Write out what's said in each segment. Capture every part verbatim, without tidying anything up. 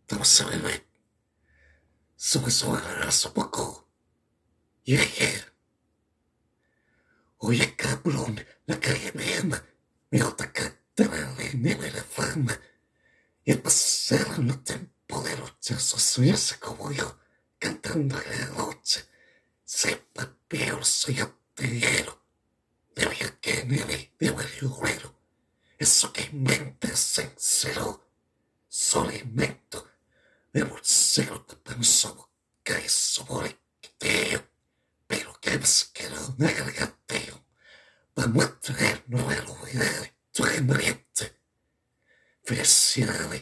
Vamos a beber. Sube, sube, abrazo poco. Yeah, yeah. Oye, cabrón, la calle bien. Me gusta cantar en la fama. Y el pasar no tiempo de lucha, soy como yo, cantando en la noche. Sepa, pero soy artillero. De vía Kennedy, de marihuero. Eso que inventa sincero. Solo invento de bolsero de pensó que eso por el quiteo. Pero que me quedó un agregateo. Vamos a traernos a los ideales, tu gemariente. Felicidades,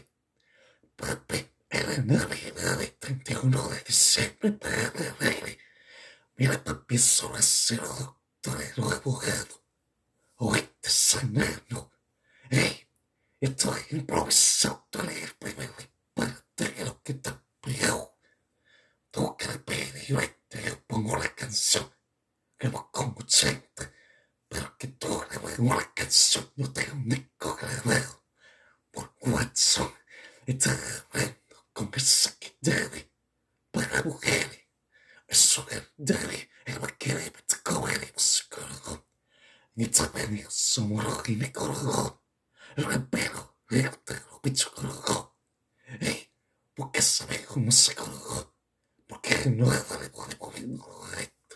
papi, en la Navidad del treinta y uno de diciembre para el aire. Mira, papi, solo ha sido doctor y no abogado. Oíste, sanano. Ey, estoy improvisado, tú eres el primer parte de lo que te has pegado. Toca el pedido este, yo pongo la canción. Que vos como ochenta, pero que tú le pongo la canción, no tengo un disco grabado. Por WhatsApp, está grabando con esa que debe para mujeres. Eso es debe, el vaquero te coge el psicólogo. Y también somos los ginecólogos. El rapero, el otro, pichocólogo. Ey, ¿por qué sabes cómo se colgó? Porque no le pone poniendo esto.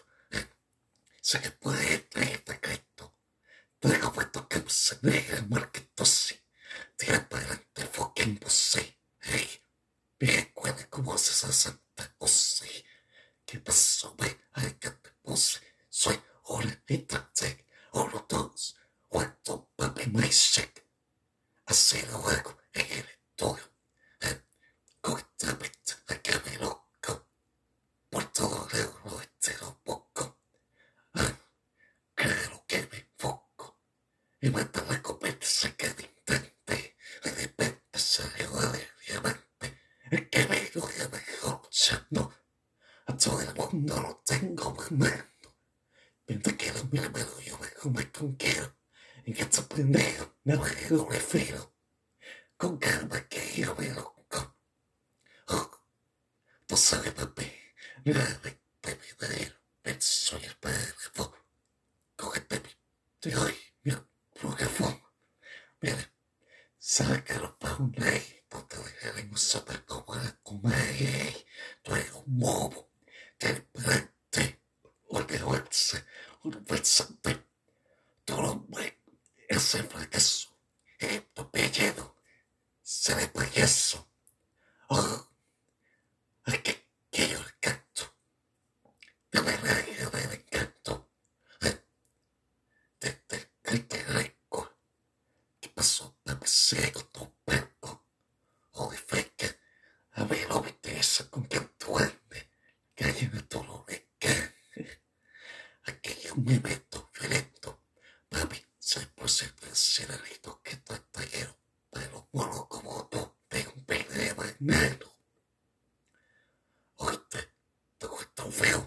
Se le puede traer secreto. Traigo puesto que se negra el marquetosi. Tira para adelante fucking pussy. Hey, me recuerda cómo haces a Santa José. ¿Qué pasó, ve? Ay, que te puse. Soy una letra tech. Uno, dos. Cuánto papi my shake. Así lo hago en el estudio. Eh, con esta pista acá me loco. Por todo lado lo estero poco. Ah, claro que me enfoco. Y mata la copeta saca de instante. De repente salió del diamante. El que me lo lleva escuchando. A todo el mundo lo tengo mamando. Mientras que lo mío me lo yo me come con quiero. En que este pendejo no me lo refiero. Con calma que yo me loco. Oh, tú sabes, papi. Nada de verdadero. Soy el padre. Cógete mi. Te doy mi micrófono. Mira, sácalo pa' un ley, no te dejaremos saber cómo la comer. Tú eres un bobo, que plante, olvidarse, olvidarse. Tu nombre es el fracaso, y tu apellido se ve payaso. Oh, el que quiero el canto, de la reina del encanto, desde el que rico. ¿Qué pasó? Me ciego, tu perco. Holy fake. A mí no me interesa con quién tú andes. Que haya de todo lo que aquí yo me meto violento. Papi, se puede ser cerebrito que está tallero. Pero mono como tú, tengo un pene de banano. Oíste, te gusta un feo.